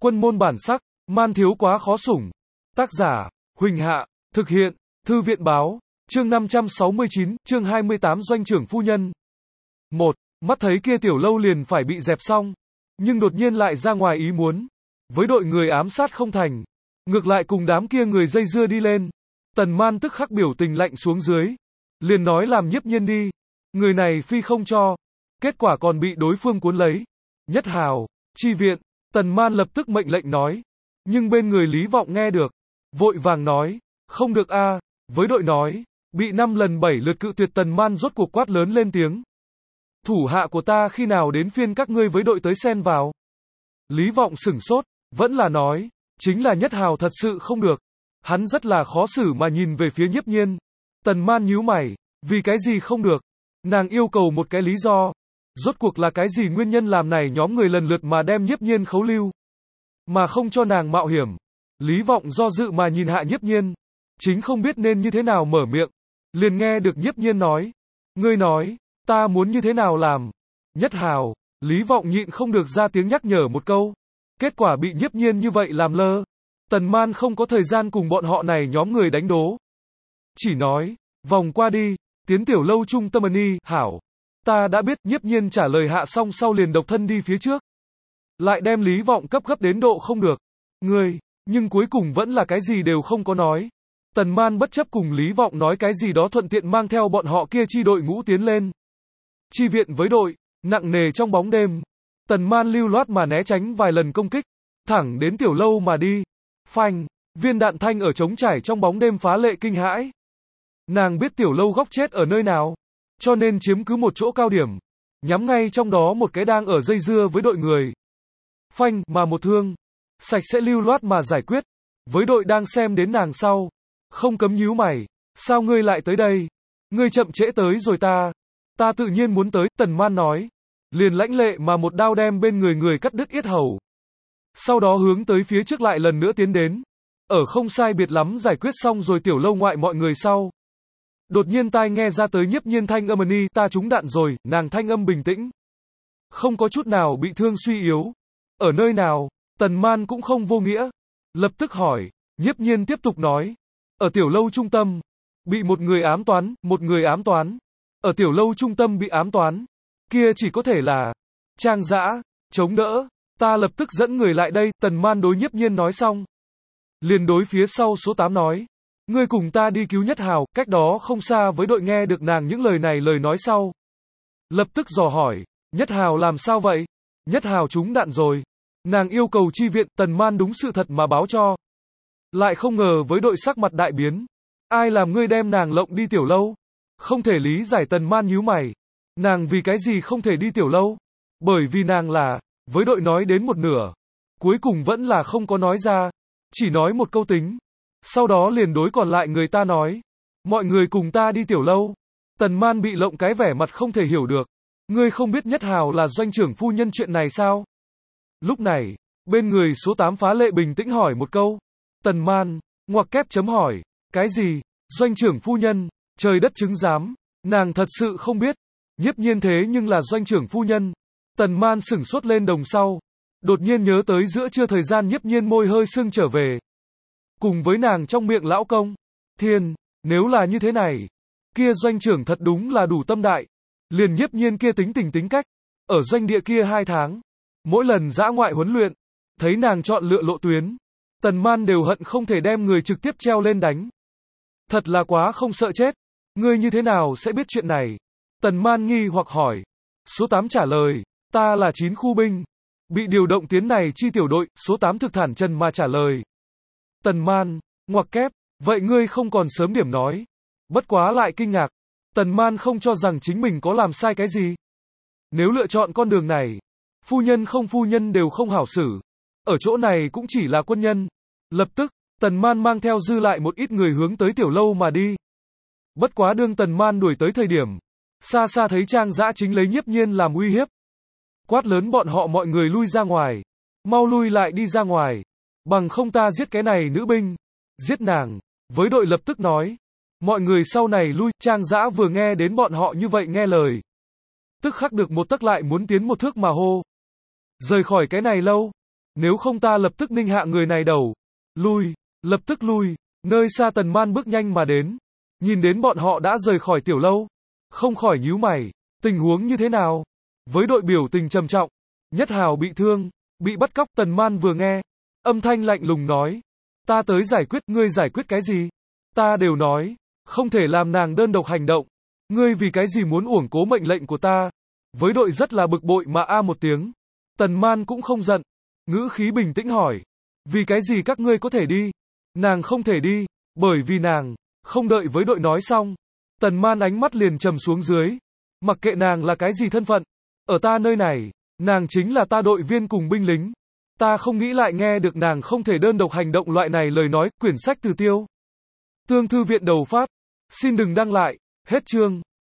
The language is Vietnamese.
Quân môn bản sắc, man thiếu quá khó sủng. Tác giả, Huỳnh Hạ, thực hiện, Thư viện báo, chương 569, chương 28 doanh trưởng phu nhân. 1. Mắt thấy kia tiểu lâu liền phải bị dẹp xong, nhưng đột nhiên lại ra ngoài ý muốn. Với đội người ám sát không thành, ngược lại cùng đám kia người dây dưa đi lên. Tần Man tức khắc biểu tình lạnh xuống dưới, liền nói làm Nhiếp Nhiên đi. Người này phi không cho, kết quả còn bị đối phương cuốn lấy. Nhất Hào, chi viện, Tần Man lập tức mệnh lệnh nói. Nhưng bên người Lý Vọng nghe được, vội vàng nói, không được a. Với đội nói, bị 5 lần 7 lượt cự tuyệt. Tần Man rốt cuộc quát lớn lên tiếng. Thủ hạ của ta khi nào đến phiên các ngươi với đội tới xen vào? Lý Vọng sửng sốt, vẫn là nói, chính là Nhất Hào thật sự không được. Hắn rất là khó xử mà nhìn về phía Nhiếp Nhiên. Tần Man nhíu mày, vì cái gì không được? Nàng yêu cầu một cái lý do. Rốt cuộc là cái gì nguyên nhân làm này nhóm người lần lượt mà đem Nhiếp Nhiên khấu lưu, mà không cho nàng mạo hiểm? Lý Vọng do dự mà nhìn hạ Nhiếp Nhiên, chính không biết nên như thế nào mở miệng. Liền nghe được Nhiếp Nhiên nói, ngươi nói, ta muốn như thế nào làm? Nhất Hào, Lý Vọng nhịn không được ra tiếng nhắc nhở một câu. Kết quả bị Nhiếp Nhiên như vậy làm lơ. Tần Man không có thời gian cùng bọn họ này nhóm người đánh đố. Chỉ nói, vòng qua đi, tiến tiểu lâu trung tâm ni, hảo. Ta đã biết. Nhiếp Nhiên trả lời hạ xong sau liền độc thân đi phía trước. Lại đem Lý Vọng cấp gấp đến độ không được. Ngươi, nhưng cuối cùng vẫn là cái gì đều không có nói. Tần Man bất chấp cùng Lý Vọng nói cái gì đó thuận tiện mang theo bọn họ kia chi đội ngũ tiến lên. Chi viện với đội, nặng nề trong bóng đêm. Tần Man lưu loát mà né tránh vài lần công kích, thẳng đến tiểu lâu mà đi. Phanh, viên đạn thanh ở trống trải trong bóng đêm phá lệ kinh hãi. Nàng biết tiểu lâu góc chết ở nơi nào, cho nên chiếm cứ một chỗ cao điểm, nhắm ngay trong đó một cái đang ở dây dưa với đội người. Phanh mà một thương, sạch sẽ lưu loát mà giải quyết. Với đội đang xem đến nàng sau, không cấm nhíu mày, sao ngươi lại tới đây? Ngươi chậm trễ tới rồi ta tự nhiên muốn tới. Tần Man nói, liền lãnh lệ mà một đao đem bên người cắt đứt yết hầu. Sau đó hướng tới phía trước lại lần nữa tiến đến. Ở không sai biệt lắm giải quyết xong rồi tiểu lâu ngoại mọi người sau. Đột nhiên tai nghe ra tới Nhiếp Nhiên thanh âm ni, ta trúng đạn rồi. Nàng thanh âm bình tĩnh, không có chút nào bị thương suy yếu. Ở nơi nào? Tần Man cũng không vô nghĩa, lập tức hỏi. Nhiếp Nhiên tiếp tục nói, ở tiểu lâu trung tâm, bị một người ám toán. Ở tiểu lâu trung tâm bị ám toán, kia chỉ có thể là Trang Dã, chống đỡ. Ta lập tức dẫn người lại đây. Tần Man đối Nhiếp Nhiên nói xong, liền đối phía sau số 8 nói, ngươi cùng ta đi cứu Nhất Hào. Cách đó không xa với đội nghe được nàng những lời này lời nói sau, lập tức dò hỏi, Nhất Hào làm sao vậy? Nhất Hào trúng đạn rồi, nàng yêu cầu chi viện. Tần Man đúng sự thật mà báo cho. Lại không ngờ với đội sắc mặt đại biến. Ai làm ngươi đem nàng lộng đi tiểu lâu? Không thể lý giải. Tần Man nhíu mày, nàng vì cái gì không thể đi tiểu lâu? Bởi vì nàng là, với đội nói đến một nửa, cuối cùng vẫn là không có nói ra, chỉ nói một câu tính. Sau đó liền đối còn lại người ta nói, mọi người cùng ta đi tiểu lâu. Tần Man bị lộng cái vẻ mặt không thể hiểu được. Ngươi không biết Nhất Hào là doanh trưởng phu nhân chuyện này sao? Lúc này, bên người số 8 phá lệ bình tĩnh hỏi một câu. Tần Man, ngoặc kép chấm hỏi, cái gì? Doanh trưởng phu nhân? Trời đất chứng giám, nàng thật sự không biết. Nhiếp Nhiên thế nhưng là doanh trưởng phu nhân. Tần Man sửng sốt lên đồng sau, đột nhiên nhớ tới giữa trưa thời gian Nhiếp Nhiên môi hơi sưng trở về, cùng với nàng trong miệng lão công. Thiên, nếu là như thế này, kia doanh trưởng thật đúng là đủ tâm đại. Liền Nhiếp Nhiên kia tính tình tính cách, ở doanh địa kia 2 tháng, mỗi lần dã ngoại huấn luyện, thấy nàng chọn lựa lộ tuyến, Tần Man đều hận không thể đem người trực tiếp treo lên đánh. Thật là quá không sợ chết. Ngươi như thế nào sẽ biết chuyện này? Tần Man nghi hoặc hỏi. Số 8 trả lời, ta là 9 khu binh, bị điều động tiến này chi tiểu đội. Số 8 thực thản chân mà trả lời. Tần Man, ngoặc kép, vậy ngươi không còn sớm điểm nói. Bất quá lại kinh ngạc, Tần Man không cho rằng chính mình có làm sai cái gì. Nếu lựa chọn con đường này, phu nhân không phu nhân đều không hảo xử. Ở chỗ này cũng chỉ là quân nhân. Lập tức, Tần Man mang theo dư lại một ít người hướng tới tiểu lâu mà đi. Bất quá đương Tần Man đuổi tới thời điểm, xa xa thấy Trang Dã chính lấy Nhiếp Nhiên làm uy hiếp. Quát lớn bọn họ mọi người lui ra ngoài. Mau lui lại đi ra ngoài. Bằng không ta giết cái này nữ binh. Giết nàng. Với đội lập tức nói. Mọi người sau này lui. Trang Dã vừa nghe đến bọn họ như vậy nghe lời, tức khắc được một tấc lại muốn tiến một thước mà hô. Rời khỏi cái này lâu. Nếu không ta lập tức ninh hạ người này đầu. Lui, lập tức lui. Nơi xa Tần Man bước nhanh mà đến. Nhìn đến bọn họ đã rời khỏi tiểu lâu. Không khỏi nhíu mày. Tình huống như thế nào? Với đội biểu tình trầm trọng. Nhất Hào bị thương, bị bắt cóc. Tần Man vừa nghe. Âm thanh lạnh lùng nói. Ta tới giải quyết, ngươi giải quyết cái gì? Ta đều nói. Không thể làm nàng đơn độc hành động. Ngươi vì cái gì muốn uổng cố mệnh lệnh của ta? Với đội rất là bực bội mà a một tiếng. Tần Man cũng không giận. Ngữ khí bình tĩnh hỏi. Vì cái gì các ngươi có thể đi? Nàng không thể đi. Bởi vì nàng. Không đợi với đội nói xong. Tần Man ánh mắt liền trầm xuống dưới. Mặc kệ nàng là cái gì thân phận. Ở ta nơi này. Nàng chính là ta đội viên cùng binh lính. Ta không nghĩ lại nghe được nàng không thể đơn độc hành động loại này lời nói. Quyển sách từ Tiêu Tương thư viện đầu phát. Xin đừng đăng lại. Hết chương.